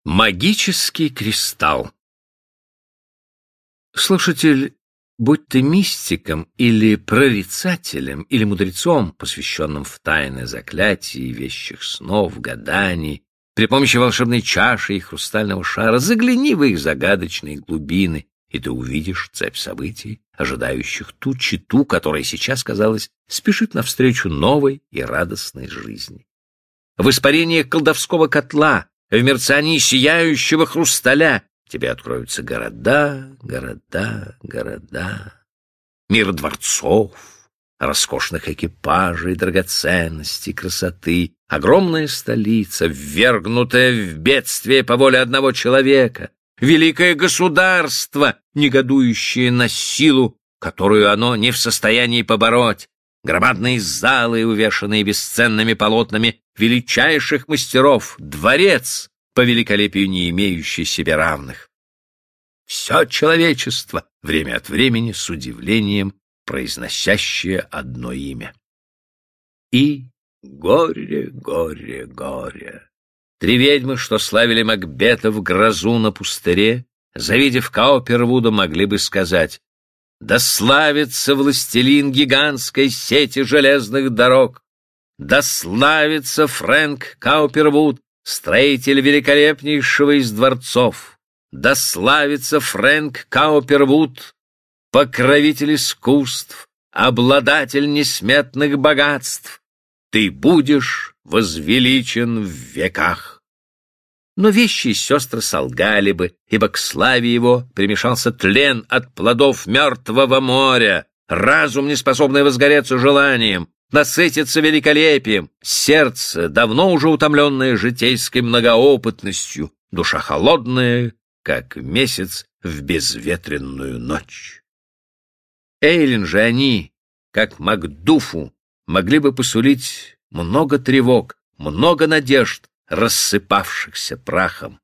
Магический кристалл. Слушатель, будь ты мистиком или прорицателем, или мудрецом, посвященным в тайны заклятий, вещих снов, гаданий, при помощи волшебной чаши и хрустального шара, загляни в их загадочные глубины, и ты увидишь цепь событий, ожидающих ту читу, которая сейчас, казалось, спешит навстречу новой и радостной жизни. В испарениях колдовского котла, в мерцании сияющего хрусталя тебе откроются города, города, города. Мир дворцов, роскошных экипажей, драгоценностей, красоты. Огромная столица, ввергнутая в бедствие по воле одного человека. Великое государство, негодующее на силу, которую оно не в состоянии побороть. Громадные залы, увешанные бесценными полотнами величайших мастеров, дворец, по великолепию не имеющий себе равных. Все человечество, время от времени, с удивлением, произносящее одно имя. И горе, горе, горе. Три ведьмы, что славили Макбета в грозу на пустыре, завидев Каупервуда, могли бы сказать: «Да славится властелин гигантской сети железных дорог! Да славится Фрэнк Каупервуд, строитель великолепнейшего из дворцов! Да славится Фрэнк Каупервуд, покровитель искусств, обладатель несметных богатств! Ты будешь возвеличен в веках!» Но вещие сестры солгали бы, ибо к славе его примешался тлен от плодов мертвого моря, разум, не способный возгореться желанием, насытиться великолепием, сердце, давно уже утомленное житейской многоопытностью, душа холодная, как месяц в безветренную ночь. Эйлин же они, как Макдуфу, могли бы посулить много тревог, много надежд, рассыпавшихся прахом.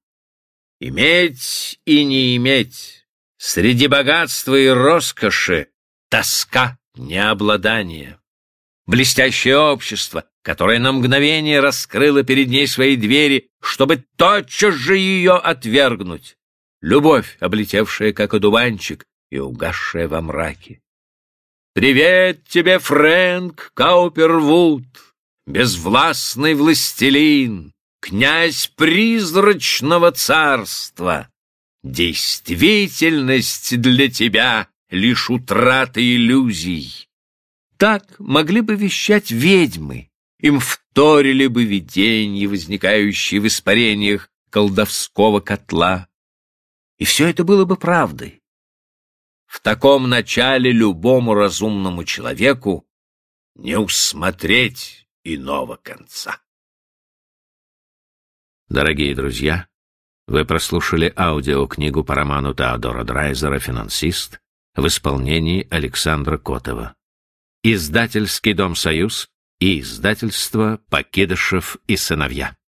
Иметь и не иметь, среди богатства и роскоши тоска необладания. Блестящее общество, которое на мгновение раскрыло перед ней свои двери, чтобы тотчас же ее отвергнуть. Любовь, облетевшая как одуванчик и угасшая во мраке. Привет тебе, Фрэнк Каупервуд, безвластный властелин, князь призрачного царства. Действительность для тебя лишь утрата иллюзий. Так могли бы вещать ведьмы, им вторили бы видения, возникающие в испарениях колдовского котла. И все это было бы правдой. В таком начале любому разумному человеку не усмотреть иного конца. Дорогие друзья, вы прослушали аудиокнигу по роману Теодора Драйзера «Финансист» в исполнении Александра Котова. Издательский дом «Союз» и издательство «Покидышев и сыновья».